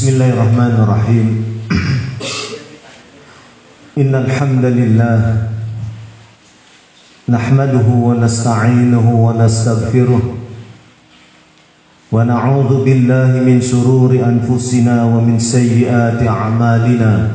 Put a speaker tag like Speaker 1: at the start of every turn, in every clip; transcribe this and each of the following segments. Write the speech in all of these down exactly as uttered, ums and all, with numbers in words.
Speaker 1: Bismillahirrahmanirrahim. Innal hamdalillah nahmaduhu wa nasta'inuhu wa nastaghfiruh wa na'udzu billahi min shururi anfusina wa min sayyiati a'malina.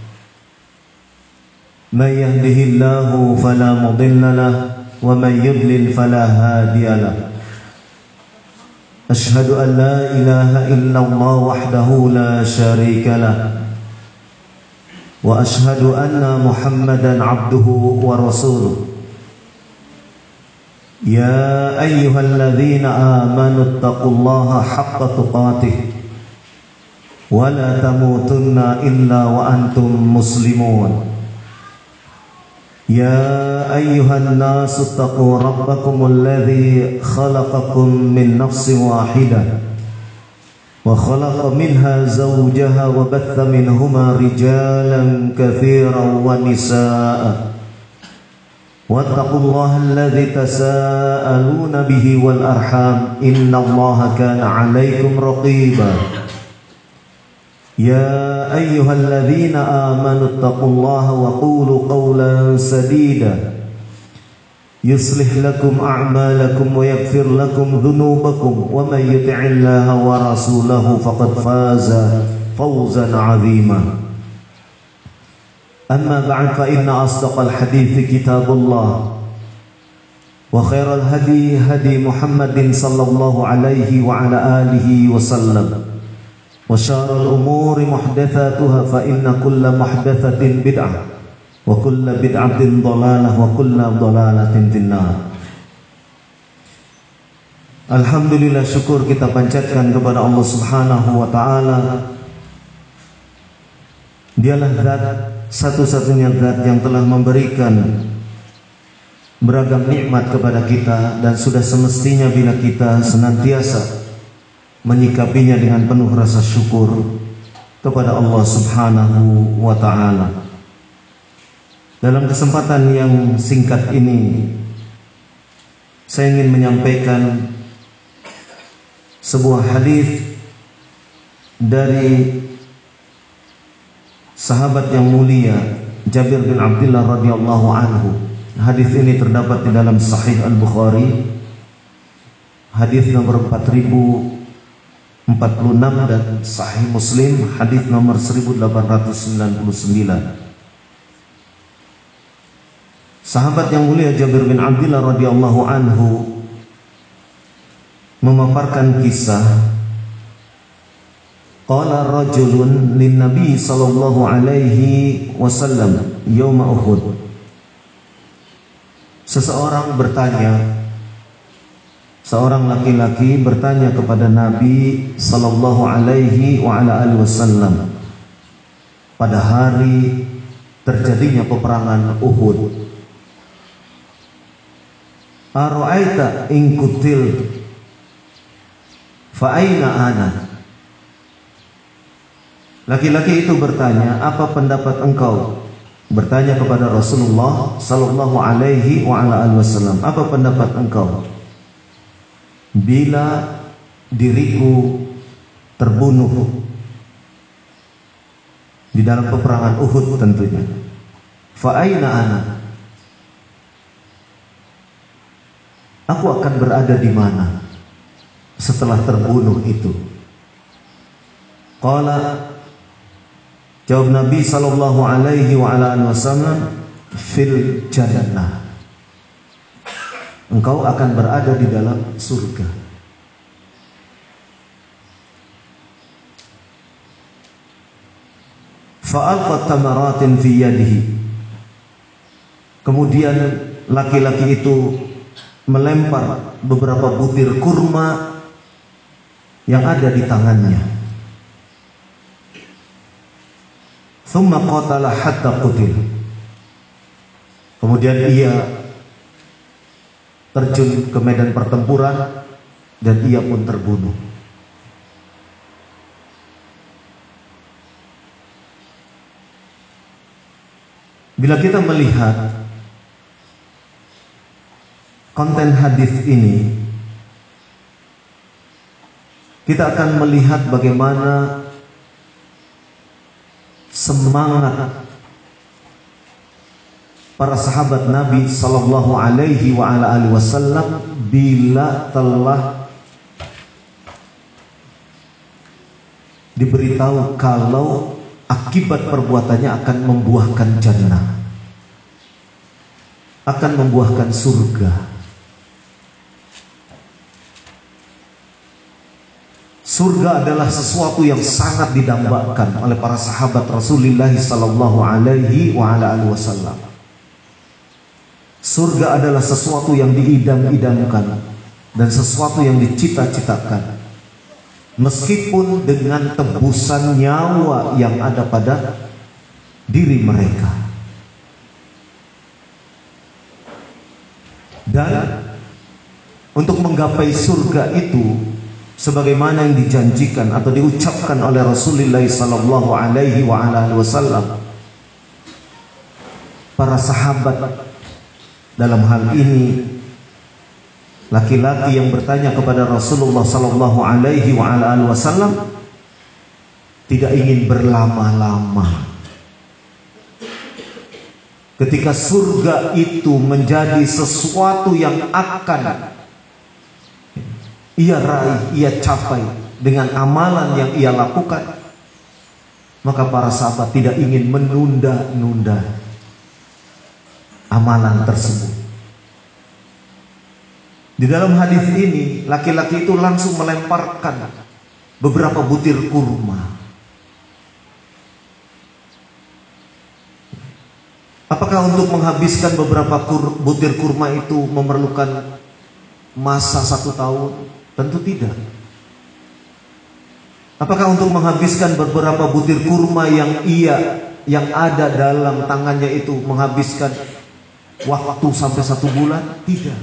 Speaker 1: May yahdihillahu fala mudilla lahu wa may yudlil fala hadiya lahu. Ashhadu an la ilaha illallah wahdahu la syarika lah wa ashhadu anna Muhammadan abduhu wa rasuluh. Ya ayyuhalladzina amanu taqullaha haqqa tuqatih wa la tamutunna illa wa antum muslimun. Ya ayyuhan nasu taqu rabbakumul ladzi khalaqakum min nafsin wahidah wa khalaqa minha zawjaha wa batha minhuma rijalan katsiran wa nisaa'a wattaqullaha alladzi tasaaluna bihi wal arham innallaha kana 'alaikum raqiba. Ya ayyuhalladzina amanu taqullaha wa qulu qawlan sadida yuslih lakum a'malakum wa yaghfir lakum dhunubakum wa may yuti'illaha wa rasulahu faqad faza fawzan 'azima. Amma ba'd, fa inna asdaqal hadithi kitabullah wa khairal hadi hadi Muhammadin sallallahu alaihi wa ala alihi wa sallam. Wa syarrul umuri muhdatsatuha fa inna kulla muhdatsatin bid'ah wa kulla bid'atin dhalalah wa kulla dhalalatin finnar. Alhamdulillah, syukur kita panjatkan kepada Allah Subhanahu wa taala. Dialah zat, satu-satunya zat yang telah memberikan beragam nikmat kepada kita, dan sudah semestinya bila kita senantiasa menyikapinya dengan penuh rasa syukur kepada Allah Subhanahu wa ta'ala. Dalam kesempatan yang singkat ini, saya ingin menyampaikan sebuah hadis dari sahabat yang mulia Jabir bin Abdullah radhiyallahu anhu. Hadis ini terdapat di dalam Sahih Al-Bukhari, hadis nomor empat ribu empat puluh enam, dan Sahih Muslim hadis nomor seribu delapan ratus sembilan puluh sembilan. Sahabat yang mulia Jabir bin Abdullah radhiyallahu anhu memaparkan kisah, qala rajulun lin nabi sallallahu alaihi wasallam yauma Uhud. Seseorang bertanya, seorang laki-laki bertanya kepada Nabi sallallahu alaihi wa ala alihi wasallam pada hari terjadinya peperangan Uhud. Ara'aita in kutil fa aina ana? Laki-laki itu bertanya, apa pendapat engkau? Bertanya kepada Rasulullah sallallahu alaihi wa ala alihi wasallam, apa pendapat engkau bila diriku terbunuh di dalam peperangan Uhud tentunya? Fa aina ana? Aku akan berada di mana setelah terbunuh itu? Qala, jawab Nabi sallallahu alaihi wa ala alihi wasallam, fil jannah. Engkau akan berada di dalam surga. Fa'alqat tamaratin fi yadihi. Kemudian laki-laki itu melempar beberapa butir kurma yang ada di tangannya. Thumma qatala hatta qutil. Kemudian ia terjun ke medan pertempuran dan ia pun terbunuh. Bila kita melihat konten hadis ini, kita akan melihat bagaimana semangat para sahabat Nabi Sallallahu Alaihi wa ala alihi Wasallam bila telah diberitahu kalau akibat perbuatannya akan membuahkan jannah, akan membuahkan surga. Surga adalah sesuatu yang sangat didambakan oleh para sahabat Rasulullah Sallallahu Alaihi wa ala alihi Wasallam. Surga adalah sesuatu yang diidam-idamkan dan sesuatu yang dicita-citakan, meskipun dengan tebusan nyawa yang ada pada diri mereka. Dan untuk menggapai surga itu, sebagaimana yang dijanjikan atau diucapkan oleh Rasulullah Sallallahu Alaihi wa ala alihi Wasallam, para sahabat dalam hal ini laki-laki yang bertanya kepada Rasulullah Sallallahu Alaihi wa ala alihi Wasallam tidak ingin berlama-lama ketika surga itu menjadi sesuatu yang akan ia raih, ia capai dengan amalan yang ia lakukan, maka para sahabat tidak ingin menunda-nunda amalan tersebut. Di dalam hadis ini, laki-laki itu langsung melemparkan beberapa butir kurma. Apakah untuk menghabiskan beberapa kur, butir kurma itu memerlukan masa satu tahun? Tentu tidak. Apakah untuk menghabiskan beberapa butir kurma yang ia yang ada dalam tangannya itu menghabiskan waktu sampai satu bulan? Tidak.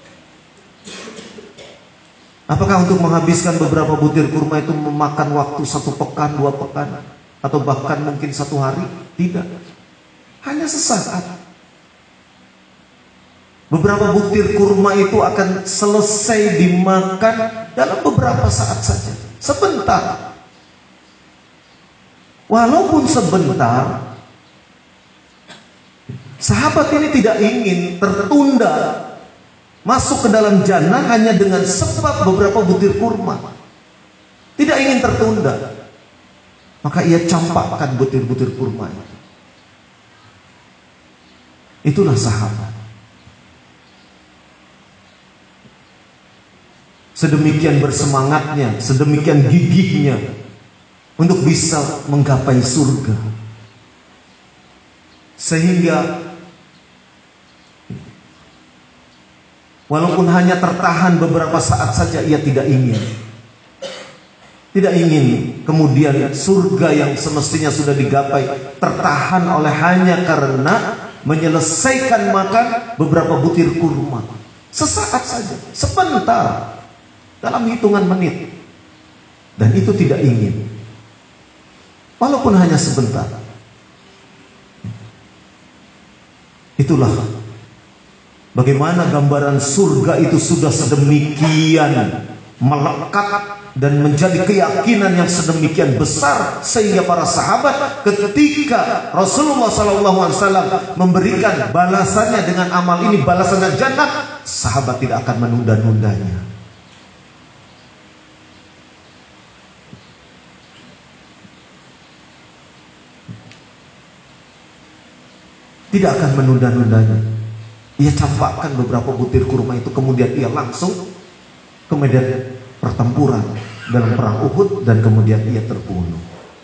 Speaker 1: Apakah untuk menghabiskan beberapa butir kurma itu memakan waktu satu pekan, dua pekan, atau bahkan mungkin satu hari? Tidak. Hanya sesaat. Beberapa butir kurma itu akan selesai dimakan dalam beberapa saat saja. Sebentar. Walaupun sebentar, sahabat ini tidak ingin tertunda masuk ke dalam jannah hanya dengan sebab beberapa butir kurma. Tidak ingin tertunda. Maka ia campakkan butir-butir kurma itu. Itulah sahabat. Sedemikian bersemangatnya, sedemikian gigihnya untuk bisa menggapai surga. Sehingga walaupun hanya tertahan beberapa saat saja, ia tidak ingin. Tidak ingin kemudian surga yang semestinya sudah digapai tertahan oleh hanya karena menyelesaikan makan beberapa butir kurma. Sesaat saja, sebentar, dalam hitungan menit. Dan itu tidak ingin, walaupun hanya sebentar. Itulah bagaimana gambaran surga itu sudah sedemikian melekat dan menjadi keyakinan yang sedemikian besar, sehingga para sahabat ketika Rasulullah shallallahu alaihi wasallam memberikan balasannya dengan amal ini, balasannya jannah, sahabat tidak akan menunda-nundanya. Tidak akan menunda-nundanya. Ia campakkan beberapa butir kurma itu, kemudian ia langsung ke medan pertempuran dalam perang Uhud, dan kemudian ia terbunuh.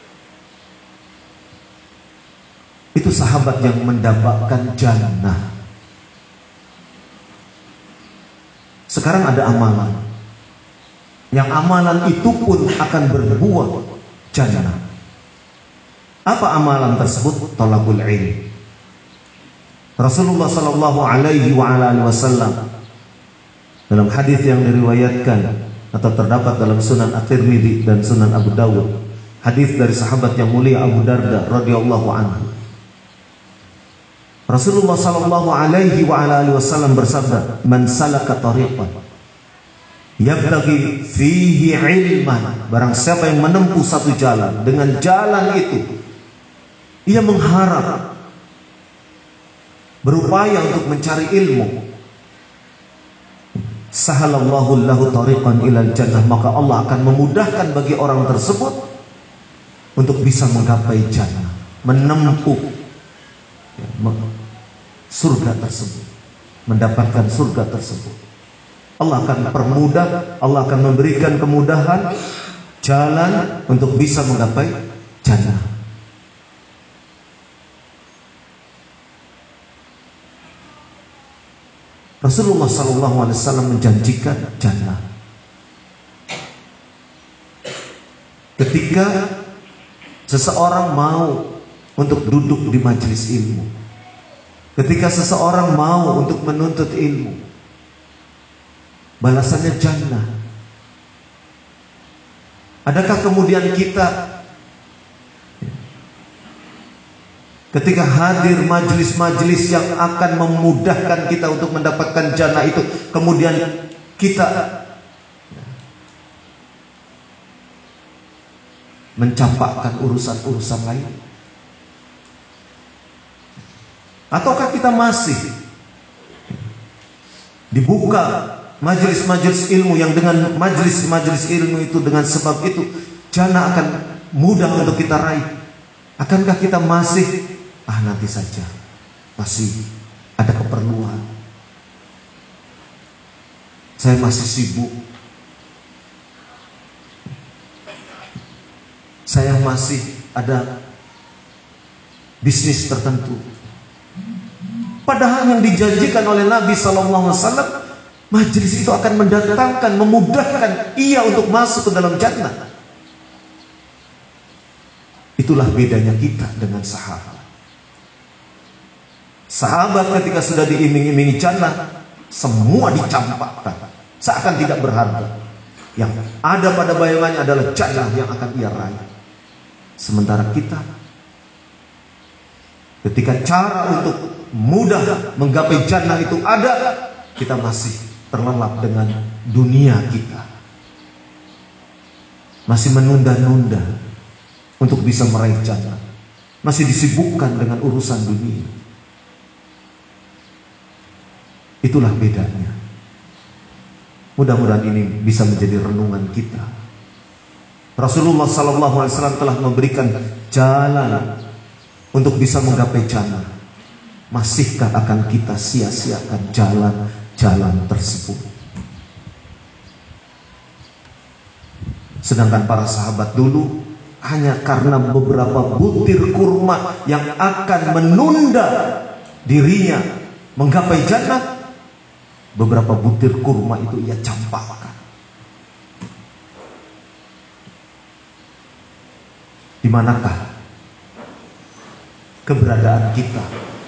Speaker 1: Itu sahabat yang mendapatkan jannah. Sekarang ada amalan, yang amalan itu pun akan berbuah jannah. Apa amalan tersebut? Thalabul ilm. Rasulullah sallallahu alaihi wa ala alihi wasallam dalam hadis yang diriwayatkan atau terdapat dalam Sunan At-Tirmidzi dan Sunan Abu Dawud, hadis dari sahabat yang mulia Abu Darda radhiyallahu anhu, Rasulullah sallallahu alaihi wa ala alihi wasallam bersabda, "Man salaka tariqan yabtaghi fihi ilman," barang siapa yang menempuh satu jalan, dengan jalan itu ia mengharap, berupaya untuk mencari ilmu, sahalallahu lahu tariqan ilal jannah, maka Allah akan memudahkan bagi orang tersebut untuk bisa menggapai jannah, menempuh surga tersebut, mendapatkan surga tersebut. Allah akan permudah, Allah akan memberikan kemudahan jalan untuk bisa menggapai jannah. Rasulullah sallallahu alaihi wasallam menjanjikan jannah ketika seseorang mau untuk duduk di majelis ilmu, ketika seseorang mau untuk menuntut ilmu, balasannya jannah. Adakah kemudian kita ketika hadir majelis-majelis yang akan memudahkan kita untuk mendapatkan jannah itu, kemudian kita mencampakkan urusan-urusan lain? Ataukah kita masih dibuka majelis-majelis ilmu yang dengan majelis-majelis ilmu itu, dengan sebab itu jannah akan mudah untuk kita raih? Akankah kita masih ah nanti saja, masih ada keperluan, saya masih sibuk, saya masih ada bisnis tertentu? Padahal yang dijanjikan oleh Nabi sallallahu alaihi wasallam, majelis itu akan mendatangkan, memudahkan ia untuk masuk ke dalam jannah. Itulah bedanya kita dengan sahabat. Sahabat ketika sudah diiming-imingi jannah, semua dicampakkan, seakan tidak berharga. Yang ada pada bayangannya adalah jannah yang akan ia raih. Sementara kita, ketika cara untuk mudah menggapai jannah itu ada, kita masih terlelap dengan dunia kita, masih menunda-nunda untuk bisa meraih jannah, masih disibukkan dengan urusan dunia. Itulah bedanya. Mudah-mudahan ini bisa menjadi renungan kita. Rasulullah sallallahu alaihi wasallam telah memberikan jalan untuk bisa menggapai jannah. Masihkah akan kita sia-siakan jalan-jalan tersebut? Sedangkan para sahabat dulu, hanya karena beberapa butir kurma yang akan menunda dirinya menggapai jannah, beberapa butir kurma itu ia campakkan. Di manakah keberadaan kita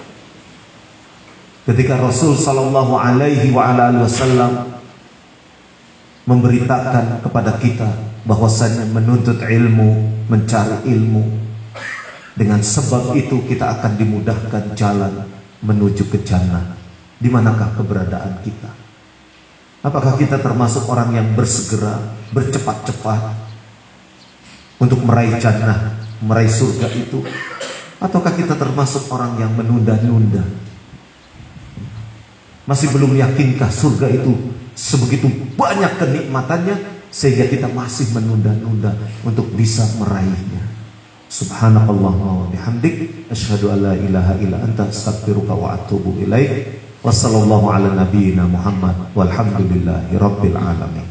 Speaker 1: ketika Rasul sallallahu alaihi wasallam memberitakan kepada kita bahwasanya menuntut ilmu, mencari ilmu, dengan sebab itu kita akan dimudahkan jalan menuju ke jannah? Di manakah keberadaan kita? Apakah kita termasuk orang yang bersegera, bercepat-cepat untuk meraih jannah, meraih surga itu? Ataukah kita termasuk orang yang menunda-nunda? Masih belum yakinkah surga itu sebegitu banyak kenikmatannya sehingga kita masih menunda-nunda untuk bisa meraihnya? Subhanakallahumma wa bihamdik, asyhadu an la ilaha illa anta, astaghfiruka wa atubu ilaik. Wassallallahu ala nabiyyina Muhammad walhamdulillahi rabbil alamin.